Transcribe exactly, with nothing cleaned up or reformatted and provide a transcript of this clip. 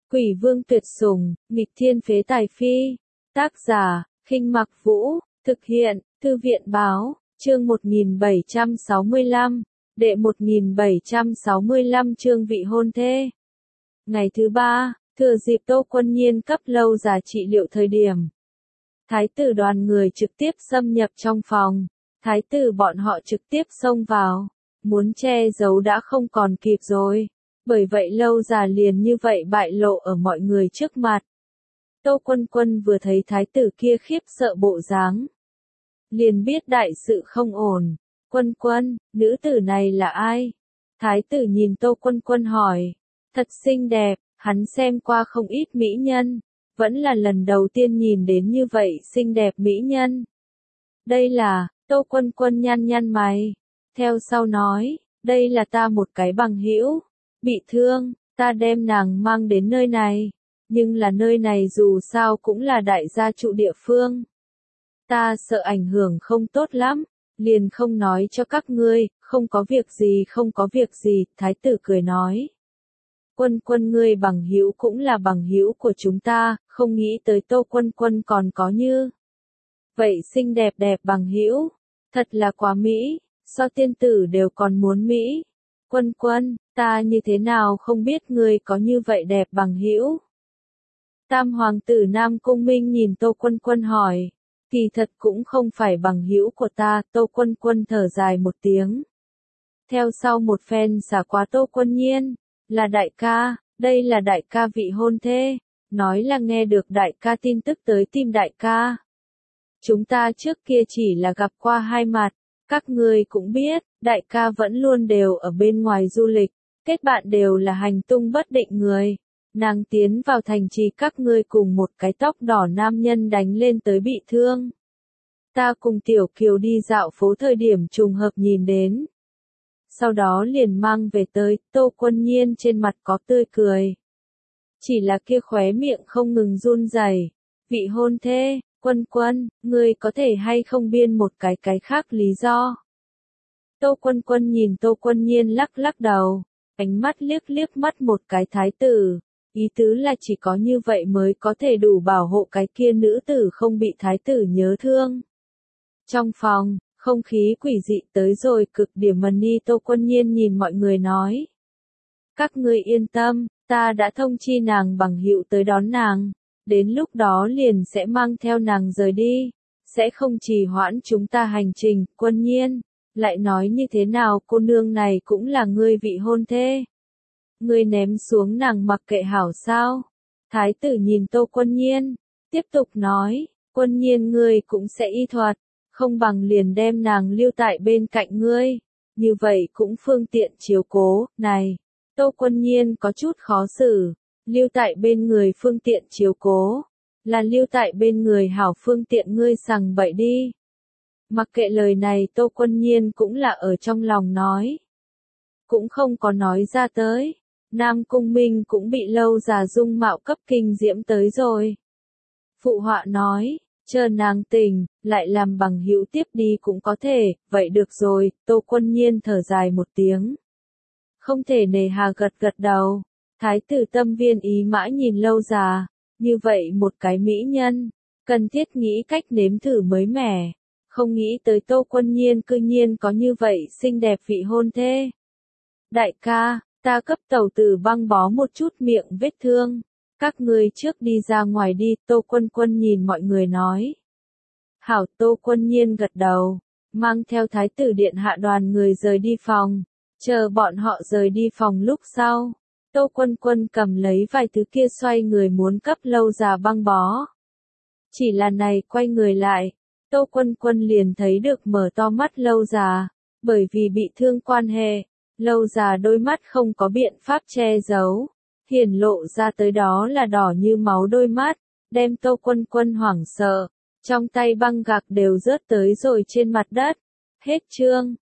Quỷ vương tuyệt sủng, nghịch thiên phế tài phi. Tác giả, Khinh Mặc Vũ, thực hiện, Thư viện Báo, chương một nghìn bảy trăm sáu mươi lăm, đệ một nghìn bảy trăm sáu mươi lăm chương vị hôn thê. Ngày thứ ba, thừa dịp Tô Quân Nhiên cấp lâu già trị liệu thời điểm. Thái tử đoàn người trực tiếp xâm nhập trong phòng, thái tử bọn họ trực tiếp xông vào, muốn che giấu đã không còn kịp rồi. Bởi vậy lâu già liền như vậy bại lộ ở mọi người trước mặt. Tô Quân Quân vừa thấy thái tử kia khiếp sợ bộ dáng, liền biết đại sự không ổn. Quân Quân, nữ tử này là ai? Thái tử nhìn Tô Quân Quân hỏi. Thật xinh đẹp, hắn xem qua không ít mỹ nhân, vẫn là lần đầu tiên nhìn đến như vậy xinh đẹp mỹ nhân. Đây là, Tô Quân Quân nhăn nhăn mày, theo sau nói, đây là ta một cái bằng hữu, bị thương, ta đem nàng mang đến nơi này, nhưng là nơi này dù sao cũng là đại gia trụ địa phương. Ta sợ ảnh hưởng không tốt lắm, liền không nói cho các ngươi, không có việc gì không có việc gì, thái tử cười nói. Quân Quân ngươi bằng hữu cũng là bằng hữu của chúng ta, không nghĩ tới Tô Quân Quân còn có như vậy xinh đẹp đẹp bằng hữu, thật là quá mỹ, so tiên tử đều còn muốn mỹ. Quân Quân, ta như thế nào không biết ngươi có như vậy đẹp bằng hữu? Tam hoàng tử Nam Cung Minh nhìn Tô Quân Quân hỏi, kỳ thật cũng không phải bằng hữu của ta, Tô Quân Quân thở dài một tiếng. Theo sau một phen xả quá Tô Quân Nhiên, là đại ca, đây là đại ca vị hôn thê, nói là nghe được đại ca tin tức tới tìm đại ca. Chúng ta trước kia chỉ là gặp qua hai mặt, các ngươi cũng biết, đại ca vẫn luôn đều ở bên ngoài du lịch, kết bạn đều là hành tung bất định người. Nàng tiến vào thành trì các ngươi cùng một cái tóc đỏ nam nhân đánh lên tới bị thương. Ta cùng Tiểu Kiều đi dạo phố thời điểm trùng hợp nhìn đến. Sau đó liền mang về tới, Tô Quân Nhiên trên mặt có tươi cười. Chỉ là kia khóe miệng không ngừng run rẩy. Vị hôn thê, Quân Quân, ngươi có thể hay không biên một cái cái khác lý do. Tô Quân Quân nhìn Tô Quân Nhiên lắc lắc đầu, ánh mắt liếc liếc mắt một cái thái tử. Ý tứ là chỉ có như vậy mới có thể đủ bảo hộ cái kia nữ tử không bị thái tử nhớ thương. Trong phòng, không khí quỷ dị tới rồi cực điểm mần ni. Tô Quân Nhiên nhìn mọi người nói. Các ngươi yên tâm, ta đã thông chi nàng bằng hữu tới đón nàng, đến lúc đó liền sẽ mang theo nàng rời đi, sẽ không trì hoãn chúng ta hành trình. Quân Nhiên, lại nói như thế nào cô nương này cũng là ngươi vị hôn thê. Ngươi ném xuống nàng mặc kệ hảo sao? Thái tử nhìn Tô Quân Nhiên, tiếp tục nói, Quân Nhiên ngươi cũng sẽ y thuật, không bằng liền đem nàng lưu tại bên cạnh ngươi, như vậy cũng phương tiện chiếu cố. Này, Tô Quân Nhiên có chút khó xử, lưu tại bên người phương tiện chiếu cố, là lưu tại bên người hảo phương tiện ngươi sằng bậy đi. Mặc kệ lời này Tô Quân Nhiên cũng là ở trong lòng nói, cũng không có nói ra tới. Nam Cung Minh cũng bị lâu già dung mạo cấp kinh diễm tới rồi. Phụ họa nói, chờ nàng tỉnh, lại làm bằng hữu tiếp đi cũng có thể, vậy được rồi. Tô Quân Nhiên thở dài một tiếng, không thể nề hà gật gật đầu. Thái tử tâm viên ý mã nhìn lâu già, như vậy một cái mỹ nhân, cần thiết nghĩ cách nếm thử mới mẻ, không nghĩ tới Tô Quân Nhiên cư nhiên có như vậy xinh đẹp vị hôn thê. Đại ca, ta cấp tẩu tử băng bó một chút miệng vết thương, các ngươi trước đi ra ngoài đi. Tô Quân Quân nhìn mọi người nói. Hảo. Tô Quân Nhiên gật đầu, mang theo thái tử điện hạ đoàn người rời đi phòng, chờ bọn họ rời đi phòng lúc sau. Tô Quân Quân cầm lấy vài thứ kia xoay người muốn cấp lâu già băng bó. Chỉ là này quay người lại, Tô Quân Quân liền thấy được mở to mắt lâu già, bởi vì bị thương quan hệ. Lâu già đôi mắt không có biện pháp che giấu, hiển lộ ra tới đó là đỏ như máu đôi mắt, đem Tô Quân Quân hoảng sợ, trong tay băng gạc đều rớt tới rồi trên mặt đất. Hết chương.